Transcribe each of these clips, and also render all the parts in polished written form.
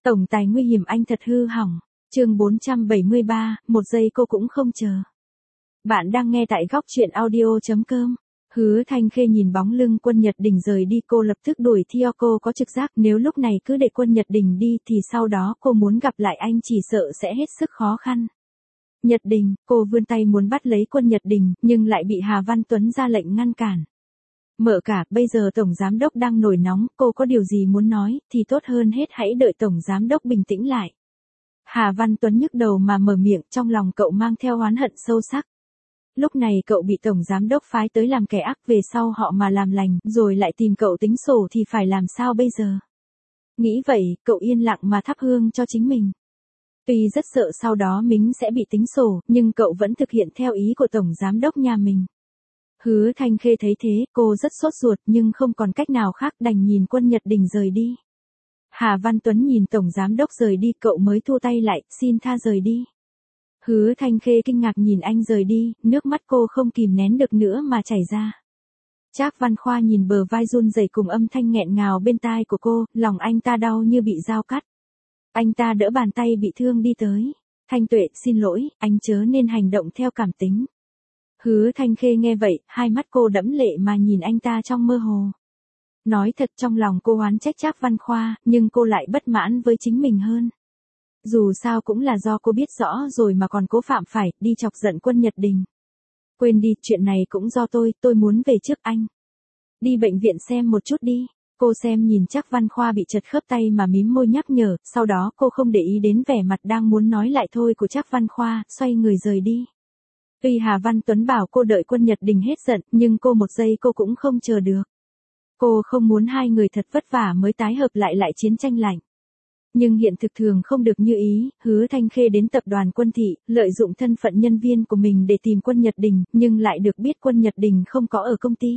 Tổng tài nguy hiểm anh thật hư hỏng. Chương 473, một giây cô cũng không chờ. Bạn đang nghe tại góc truyện audio.com. Hứa Thanh Khê nhìn bóng lưng Quân Nhật Đình rời đi, cô lập tức đuổi theo. Cô có trực giác nếu lúc này cứ để Quân Nhật Đình đi thì sau đó cô muốn gặp lại anh chỉ sợ sẽ hết sức khó khăn. Nhật Đình, cô vươn tay muốn bắt lấy Quân Nhật Đình, nhưng lại bị Hà Văn Tuấn ra lệnh ngăn cản. Mợ cả, bây giờ Tổng Giám Đốc đang nổi nóng, cô có điều gì muốn nói, thì tốt hơn hết hãy đợi Tổng Giám Đốc bình tĩnh lại. Hà Văn Tuấn nhức đầu mà mở miệng, trong lòng cậu mang theo oán hận sâu sắc. Lúc này cậu bị Tổng Giám Đốc phái tới làm kẻ ác, về sau họ mà làm lành, rồi lại tìm cậu tính sổ thì phải làm sao bây giờ? Nghĩ vậy, cậu yên lặng mà thắp hương cho chính mình. Tuy rất sợ sau đó mình sẽ bị tính sổ, nhưng cậu vẫn thực hiện theo ý của Tổng Giám Đốc nhà mình. Hứa Thanh Khê thấy thế, cô rất sốt ruột nhưng không còn cách nào khác, đành nhìn Quân Nhật Đình rời đi. Hà Văn Tuấn nhìn Tổng Giám Đốc rời đi, cậu mới thu tay lại, xin tha rời đi. Hứa Thanh Khê kinh ngạc nhìn anh rời đi, nước mắt cô không kìm nén được nữa mà chảy ra. Trác Văn Khoa nhìn bờ vai run rẩy cùng âm thanh nghẹn ngào bên tai của cô, lòng anh ta đau như bị dao cắt. Anh ta đỡ bàn tay bị thương đi tới. Thanh Tuệ, xin lỗi, anh chớ nên hành động theo cảm tính. Hứa Thanh Khê nghe vậy, hai mắt cô đẫm lệ mà nhìn anh ta trong mơ hồ. Nói thật, trong lòng cô oán trách Trác Văn Khoa, nhưng cô lại bất mãn với chính mình hơn. Dù sao cũng là do cô biết rõ rồi mà còn cố phạm phải, đi chọc giận Quân Nhật Đình. Quên đi, chuyện này cũng do tôi muốn về trước anh. Đi bệnh viện xem một chút đi. Cô xem nhìn Trác Văn Khoa bị chật khớp tay mà mím môi nhắc nhở, sau đó cô không để ý đến vẻ mặt đang muốn nói lại thôi của Trác Văn Khoa, xoay người rời đi. Tuy Hà Văn Tuấn bảo cô đợi Quân Nhật Đình hết giận, nhưng cô một giây cô cũng không chờ được. Cô không muốn hai người thật vất vả mới tái hợp lại chiến tranh lạnh. Nhưng hiện thực thường không được như ý, Hứa Thanh Khê đến tập đoàn Quân Thị, lợi dụng thân phận nhân viên của mình để tìm Quân Nhật Đình, nhưng lại được biết Quân Nhật Đình không có ở công ty.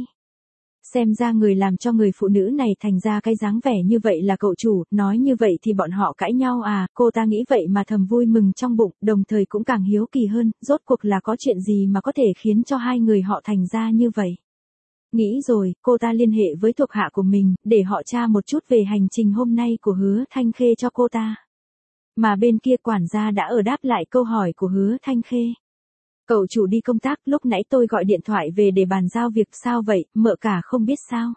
Xem ra người làm cho người phụ nữ này thành ra cái dáng vẻ như vậy là cậu chủ, nói như vậy thì bọn họ cãi nhau à, cô ta nghĩ vậy mà thầm vui mừng trong bụng, đồng thời cũng càng hiếu kỳ hơn, rốt cuộc là có chuyện gì mà có thể khiến cho hai người họ thành ra như vậy. Nghĩ rồi, cô ta liên hệ với thuộc hạ của mình, để họ tra một chút về hành trình hôm nay của Hứa Thanh Khê cho cô ta. Mà bên kia quản gia đã ở đáp lại câu hỏi của Hứa Thanh Khê. Cậu chủ đi công tác, lúc nãy tôi gọi điện thoại về để bàn giao việc, sao vậy, mợ cả không biết sao?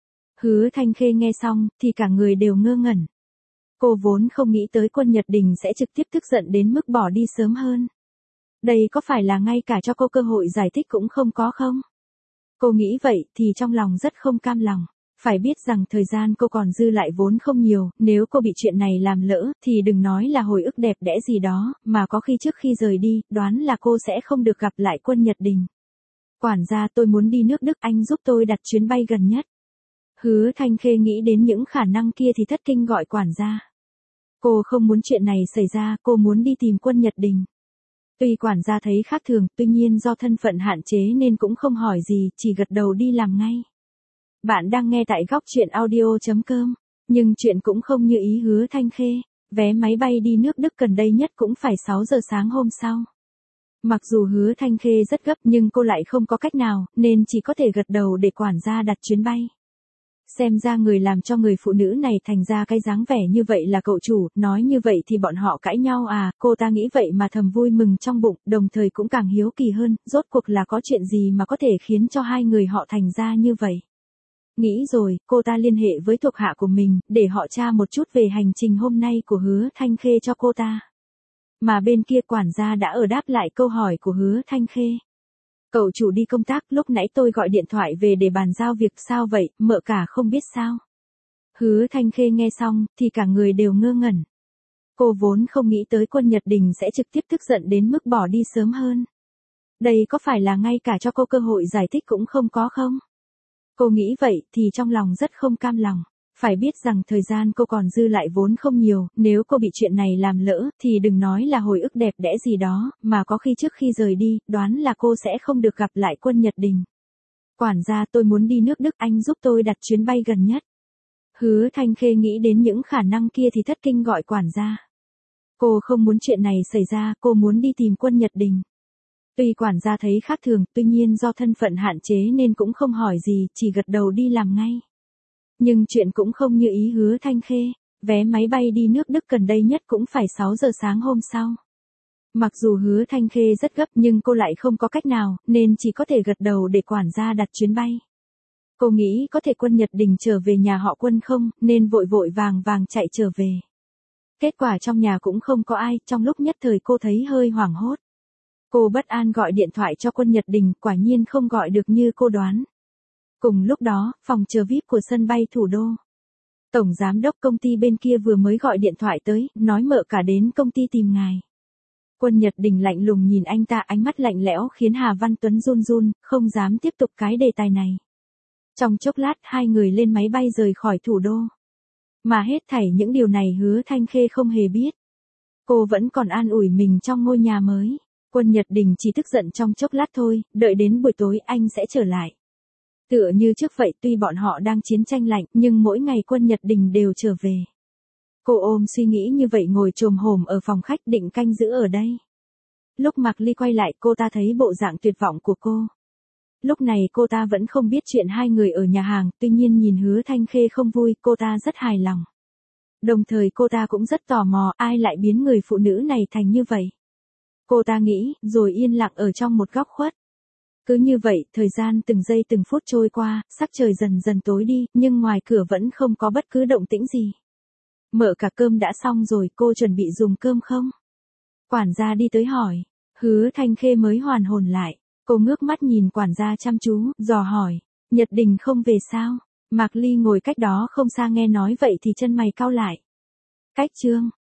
Hứa Thanh Khê nghe xong, thì cả người đều ngơ ngẩn. Cô vốn không nghĩ tới Quân Nhật Đình sẽ trực tiếp tức giận đến mức bỏ đi sớm hơn. Đây có phải là ngay cả cho cô cơ hội giải thích cũng không có không? Cô nghĩ vậy thì trong lòng rất không cam lòng. Phải biết rằng thời gian cô còn dư lại vốn không nhiều, nếu cô bị chuyện này làm lỡ, thì đừng nói là hồi ức đẹp đẽ gì đó, mà có khi trước khi rời đi, đoán là cô sẽ không được gặp lại Quân Nhật Đình. Quản gia, tôi muốn đi nước Đức, anh giúp tôi đặt chuyến bay gần nhất. Hứa Thanh Khê nghĩ đến những khả năng kia thì thất kinh gọi quản gia. Cô không muốn chuyện này xảy ra, cô muốn đi tìm Quân Nhật Đình. Tuy quản gia thấy khác thường, tuy nhiên do thân phận hạn chế nên cũng không hỏi gì, chỉ gật đầu đi làm ngay. Bạn đang nghe tại góc truyện audio.com, nhưng chuyện cũng không như ý Hứa Thanh Khê, vé máy bay đi nước Đức gần đây nhất cũng phải 6 giờ sáng hôm sau. Mặc dù Hứa Thanh Khê rất gấp nhưng cô lại không có cách nào, nên chỉ có thể gật đầu để quản gia đặt chuyến bay. Xem ra người làm cho người phụ nữ này thành ra cái dáng vẻ như vậy là cậu chủ, nói như vậy thì bọn họ cãi nhau à, cô ta nghĩ vậy mà thầm vui mừng trong bụng, đồng thời cũng càng hiếu kỳ hơn, rốt cuộc là có chuyện gì mà có thể khiến cho hai người họ thành ra như vậy. Nghĩ rồi, cô ta liên hệ với thuộc hạ của mình, để họ tra một chút về hành trình hôm nay của Hứa Thanh Khê cho cô ta. Mà bên kia quản gia đã ở đáp lại câu hỏi của Hứa Thanh Khê. Cậu chủ đi công tác, lúc nãy tôi gọi điện thoại về để bàn giao việc, sao vậy, mợ cả không biết sao? Hứa Thanh Khê nghe xong, thì cả người đều ngơ ngẩn. Cô vốn không nghĩ tới Quân Nhật Đình sẽ trực tiếp tức giận đến mức bỏ đi sớm hơn. Đây có phải là ngay cả cho cô cơ hội giải thích cũng không có không? Cô nghĩ vậy thì trong lòng rất không cam lòng. Phải biết rằng thời gian cô còn dư lại vốn không nhiều, nếu cô bị chuyện này làm lỡ, thì đừng nói là hồi ức đẹp đẽ gì đó, mà có khi trước khi rời đi, đoán là cô sẽ không được gặp lại Quân Nhật Đình. Quản gia, tôi muốn đi nước Đức, anh giúp tôi đặt chuyến bay gần nhất. Hứa Thanh Khê nghĩ đến những khả năng kia thì thất kinh gọi quản gia. Cô không muốn chuyện này xảy ra, cô muốn đi tìm Quân Nhật Đình. Tuy quản gia thấy khác thường, tuy nhiên do thân phận hạn chế nên cũng không hỏi gì, chỉ gật đầu đi làm ngay. Nhưng chuyện cũng không như ý Hứa Thanh Khê, Vé máy bay đi nước Đức gần đây nhất cũng phải 6 giờ sáng hôm sau. Mặc dù Hứa Thanh Khê rất gấp nhưng cô lại không có cách nào, nên chỉ có thể gật đầu để quản gia đặt chuyến bay. Cô nghĩ có thể Quân Nhật Đình trở về nhà họ Quân không, nên vội vội vàng vàng chạy trở về. Kết quả trong nhà cũng không có ai, trong lúc nhất thời cô thấy hơi hoảng hốt. Cô bất an gọi điện thoại cho Quân Nhật Đình, quả nhiên không gọi được như cô đoán. Cùng lúc đó, phòng chờ VIP của sân bay thủ đô. Tổng giám đốc công ty bên kia vừa mới gọi điện thoại tới, nói mợ cả đến công ty tìm ngài. Quân Nhật Đình lạnh lùng nhìn anh ta, ánh mắt lạnh lẽo khiến Hà Văn Tuấn run run, không dám tiếp tục cái đề tài này. Trong chốc lát hai người lên máy bay rời khỏi thủ đô. Mà hết thảy những điều này Hứa Thanh Khê không hề biết. Cô vẫn còn an ủi mình trong ngôi nhà mới. Quân Nhật Đình chỉ tức giận trong chốc lát thôi, đợi đến buổi tối anh sẽ trở lại. Tựa như trước vậy, tuy bọn họ đang chiến tranh lạnh, nhưng mỗi ngày Quân Nhật Đình đều trở về. Cô ôm suy nghĩ như vậy ngồi chồm hổm ở phòng khách định canh giữ ở đây. Lúc Mạc Ly quay lại cô ta thấy bộ dạng tuyệt vọng của cô. Lúc này cô ta vẫn không biết chuyện hai người ở nhà hàng, tuy nhiên nhìn Hứa Thanh Khê không vui, cô ta rất hài lòng. Đồng thời cô ta cũng rất tò mò ai lại biến người phụ nữ này thành như vậy. Cô ta nghĩ, rồi yên lặng ở trong một góc khuất. Cứ như vậy, thời gian từng giây từng phút trôi qua, sắc trời dần dần tối đi, nhưng ngoài cửa vẫn không có bất cứ động tĩnh gì. Mợ cả cơm đã xong rồi, cô chuẩn bị dùng cơm không? Quản gia đi tới hỏi. Hứa Thanh Khê mới hoàn hồn lại. Cô ngước mắt nhìn quản gia chăm chú, dò hỏi. Nhật Đình không về sao? Mạc Ly ngồi cách đó không xa nghe nói vậy thì chân mày cau lại. Cách chương.